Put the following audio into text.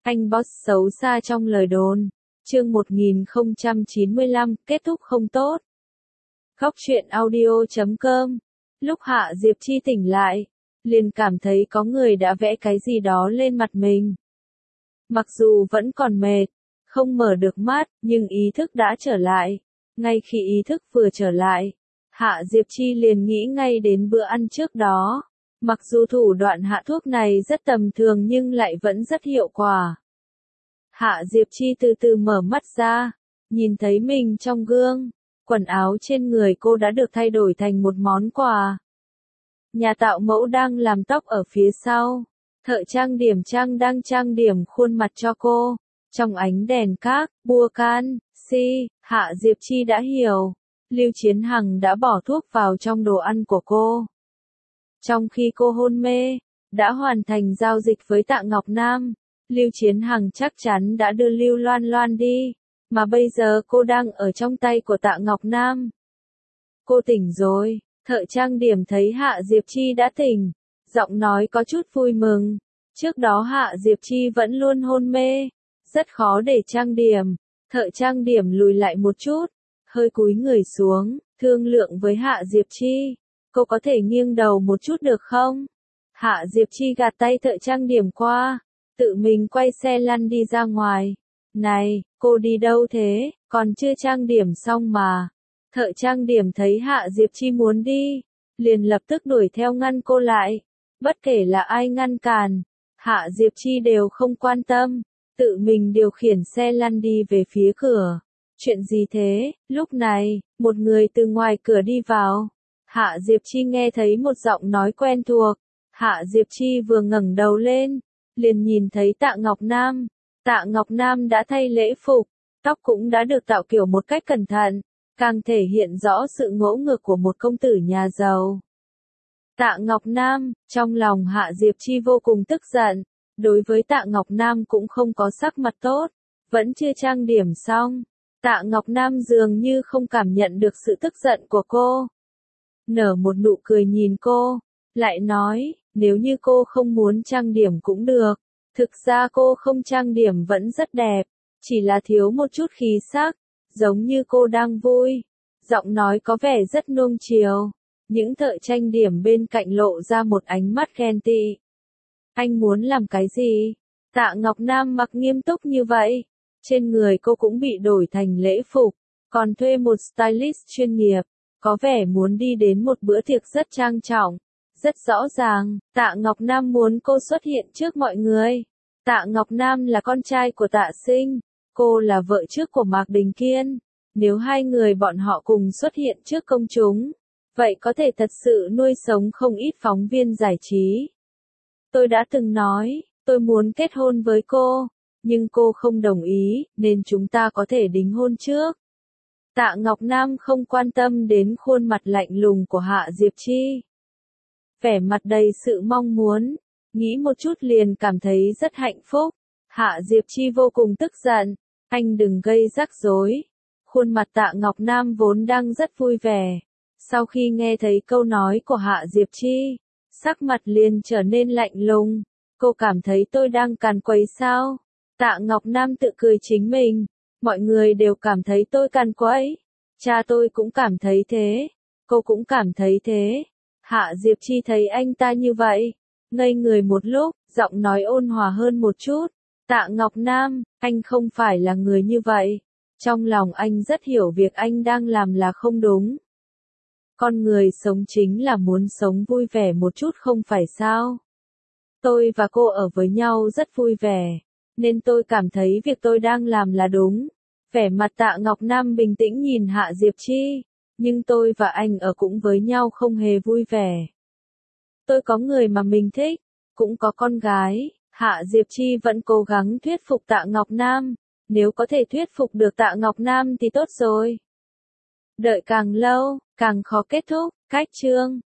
Anh boss xấu xa trong lời đồn. Chương 1095, kết thúc không tốt. Góc truyện audio.com. Lúc Hạ Diệp Chi tỉnh lại, liền cảm thấy có người đã vẽ cái gì đó lên mặt mình. Mặc dù vẫn còn mệt, không mở được mắt, nhưng ý thức đã trở lại. Ngay khi ý thức vừa trở lại, Hạ Diệp Chi liền nghĩ ngay đến bữa ăn trước đó. Mặc dù thủ đoạn hạ thuốc này rất tầm thường nhưng lại vẫn rất hiệu quả. Hạ Diệp Chi từ từ mở mắt ra, nhìn thấy mình trong gương, quần áo trên người cô đã được thay đổi thành một món quà. Nhà tạo mẫu đang làm tóc ở phía sau, thợ trang điểm đang trang điểm khuôn mặt cho cô. Trong ánh đèn các, bua can, Hạ Diệp Chi đã hiểu, Lưu Chiến Hằng đã bỏ thuốc vào trong đồ ăn của cô. Trong khi cô hôn mê, đã hoàn thành giao dịch với Tạ Ngọc Nam, Lưu Chiến Hằng chắc chắn đã đưa Lưu Loan Loan đi, mà bây giờ cô đang ở trong tay của Tạ Ngọc Nam. Cô tỉnh rồi, thợ trang điểm thấy Hạ Diệp Chi đã tỉnh, giọng nói có chút vui mừng. Trước đó Hạ Diệp Chi vẫn luôn hôn mê, rất khó để trang điểm. Thợ trang điểm lùi lại một chút, hơi cúi người xuống, thương lượng với Hạ Diệp Chi. Cô có thể nghiêng đầu một chút được không? Hạ Diệp Chi gạt tay thợ trang điểm qua, tự mình quay xe lăn đi ra ngoài. Này, cô đi đâu thế? Còn chưa trang điểm xong mà. Thợ trang điểm thấy Hạ Diệp Chi muốn đi, liền lập tức đuổi theo ngăn cô lại. Bất kể là ai ngăn cản, Hạ Diệp Chi đều không quan tâm, tự mình điều khiển xe lăn đi về phía cửa. Chuyện gì thế? Lúc này, một người từ ngoài cửa đi vào. Hạ Diệp Chi nghe thấy một giọng nói quen thuộc. Hạ Diệp Chi vừa ngẩng đầu lên, liền nhìn thấy Tạ Ngọc Nam. Tạ Ngọc Nam đã thay lễ phục, tóc cũng đã được tạo kiểu một cách cẩn thận, càng thể hiện rõ sự ngỗ ngược của một công tử nhà giàu. Tạ Ngọc Nam, trong lòng Hạ Diệp Chi vô cùng tức giận, đối với Tạ Ngọc Nam cũng không có sắc mặt tốt, vẫn chưa trang điểm xong. Tạ Ngọc Nam dường như không cảm nhận được sự tức giận của cô. Nở một nụ cười nhìn cô, lại nói, nếu như cô không muốn trang điểm cũng được. Thực ra cô không trang điểm vẫn rất đẹp, chỉ là thiếu một chút khí sắc, giống như cô đang vui. Giọng nói có vẻ rất nuông chiều. Những thợ trang điểm bên cạnh lộ ra một ánh mắt ghen tị. Anh muốn làm cái gì? Tạ Ngọc Nam mặc nghiêm túc như vậy. Trên người cô cũng bị đổi thành lễ phục, còn thuê một stylist chuyên nghiệp. Có vẻ muốn đi đến một bữa tiệc rất trang trọng. Rất rõ ràng, Tạ Ngọc Nam muốn cô xuất hiện trước mọi người. Tạ Ngọc Nam là con trai của Tạ Sinh, cô là vợ trước của Mạc Đình Kiên. Nếu hai người bọn họ cùng xuất hiện trước công chúng, vậy có thể thật sự nuôi sống không ít phóng viên giải trí. Tôi đã từng nói, tôi muốn kết hôn với cô, nhưng cô không đồng ý, nên chúng ta có thể đính hôn trước. Tạ Ngọc Nam không quan tâm đến khuôn mặt lạnh lùng của Hạ Diệp Chi. Vẻ mặt đầy sự mong muốn, nghĩ một chút liền cảm thấy rất hạnh phúc. Hạ Diệp Chi vô cùng tức giận, anh đừng gây rắc rối. Khuôn mặt Tạ Ngọc Nam vốn đang rất vui vẻ. Sau khi nghe thấy câu nói của Hạ Diệp Chi, sắc mặt liền trở nên lạnh lùng. Cô cảm thấy tôi đang càn quấy sao? Tạ Ngọc Nam tự cười chính mình. Mọi người đều cảm thấy tôi càn quấy. Cha tôi cũng cảm thấy thế. Cô cũng cảm thấy thế. Hạ Diệp Chi thấy anh ta như vậy, ngây người một lúc, giọng nói ôn hòa hơn một chút. Tạ Ngọc Nam, anh không phải là người như vậy. Trong lòng anh rất hiểu việc anh đang làm là không đúng. Con người sống chính là muốn sống vui vẻ một chút không phải sao? Tôi và cô ở với nhau rất vui vẻ, nên tôi cảm thấy việc tôi đang làm là đúng. Vẻ mặt Tạ Ngọc Nam bình tĩnh nhìn Hạ Diệp Chi. Nhưng tôi và anh ở cũng với nhau không hề vui vẻ. Tôi có người mà mình thích, cũng có con gái. Hạ Diệp Chi vẫn cố gắng thuyết phục Tạ Ngọc Nam. Nếu có thể thuyết phục được Tạ Ngọc Nam thì tốt rồi. Đợi càng lâu, càng khó kết thúc. Cách chương